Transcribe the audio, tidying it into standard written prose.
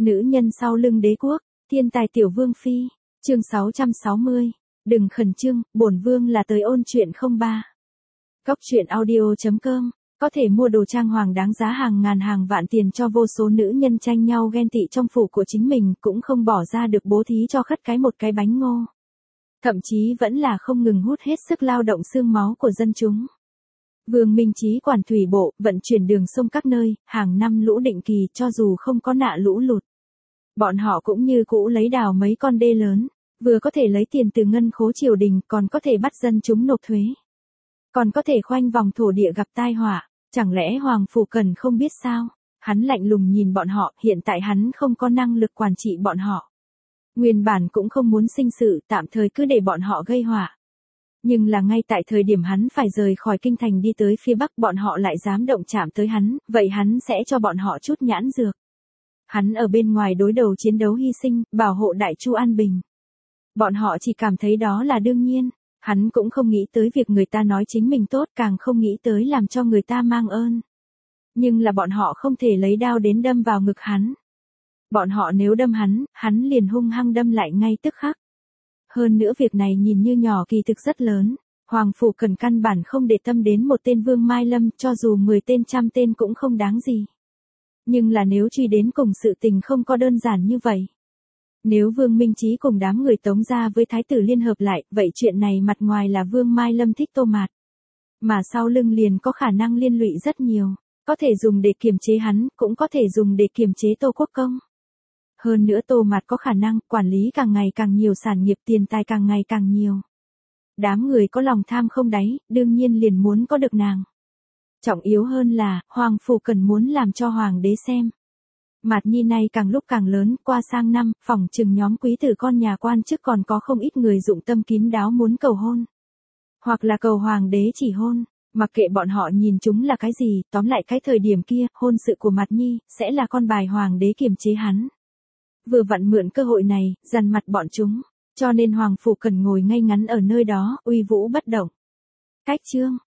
Nữ nhân sau lưng đế quốc, thiên tài tiểu vương phi, chương 660. Đừng khẩn trương, bổn vương là tới ôn chuyện 03. Góc truyện audio.com, có thể mua đồ trang hoàng đáng giá hàng ngàn hàng vạn tiền cho vô số nữ nhân tranh nhau ghen tị trong phủ của chính mình, cũng không bỏ ra được bố thí cho khất cái một cái bánh ngô. Thậm chí vẫn là không ngừng hút hết sức lao động xương máu của dân chúng. Vương Minh Chí quản thủy bộ, vận chuyển đường sông các nơi, hàng năm lũ định kỳ, cho dù không có nạ lũ lụt. Bọn họ cũng như cũ lấy đào mấy con đê lớn, vừa có thể lấy tiền từ ngân khố triều đình, còn có thể bắt dân chúng nộp thuế. Còn có thể khoanh vòng thổ địa gặp tai họa, chẳng lẽ Hoàng Phủ Cần không biết sao? Hắn lạnh lùng nhìn bọn họ, hiện tại hắn không có năng lực quản trị bọn họ. Nguyên bản cũng không muốn sinh sự, tạm thời cứ để bọn họ gây họa. Nhưng là ngay tại thời điểm hắn phải rời khỏi kinh thành đi tới phía bắc, bọn họ lại dám động chạm tới hắn, vậy hắn sẽ cho bọn họ chút nhãn dược. Hắn ở bên ngoài đối đầu chiến đấu hy sinh, bảo hộ Đại Chu an bình. Bọn họ chỉ cảm thấy đó là đương nhiên, hắn cũng không nghĩ tới việc người ta nói chính mình tốt, càng không nghĩ tới làm cho người ta mang ơn. Nhưng là bọn họ không thể lấy đao đến đâm vào ngực hắn. Bọn họ nếu đâm hắn liền hung hăng đâm lại ngay tức khắc. Hơn nữa việc này nhìn như nhỏ kỳ thực rất lớn, Hoàng Phủ Cần căn bản không để tâm đến một tên Vương Mai Lâm, cho dù 10 tên trăm tên cũng không đáng gì. Nhưng là nếu truy đến cùng sự tình không có đơn giản như vậy. Nếu Vương Minh Chí cùng đám người Tống gia với Thái tử liên hợp lại, vậy chuyện này mặt ngoài là Vương Mai Lâm thích Tô Mạt. Mà sau lưng liền có khả năng liên lụy rất nhiều, có thể dùng để kiềm chế hắn, cũng có thể dùng để kiềm chế Tô Quốc Công. Hơn nữa Tô Mạt có khả năng quản lý càng ngày càng nhiều sản nghiệp, tiền tài càng ngày càng nhiều. Đám người có lòng tham không đáy, đương nhiên liền muốn có được nàng. Trọng yếu hơn là, Hoàng Phủ Cần muốn làm cho Hoàng đế xem. Mạt Nhi này càng lúc càng lớn, qua sang năm, phỏng chừng nhóm quý tử con nhà quan chức còn có không ít người dụng tâm kín đáo muốn cầu hôn. Hoặc là cầu Hoàng đế chỉ hôn, mặc kệ bọn họ nhìn chúng là cái gì, tóm lại cái thời điểm kia, hôn sự của Mạt Nhi, sẽ là con bài Hoàng đế kiềm chế hắn. Vừa vặn mượn cơ hội này, dằn mặt bọn chúng, cho nên Hoàng Phủ Cần ngồi ngay ngắn ở nơi đó, uy vũ bất động. Cách chương,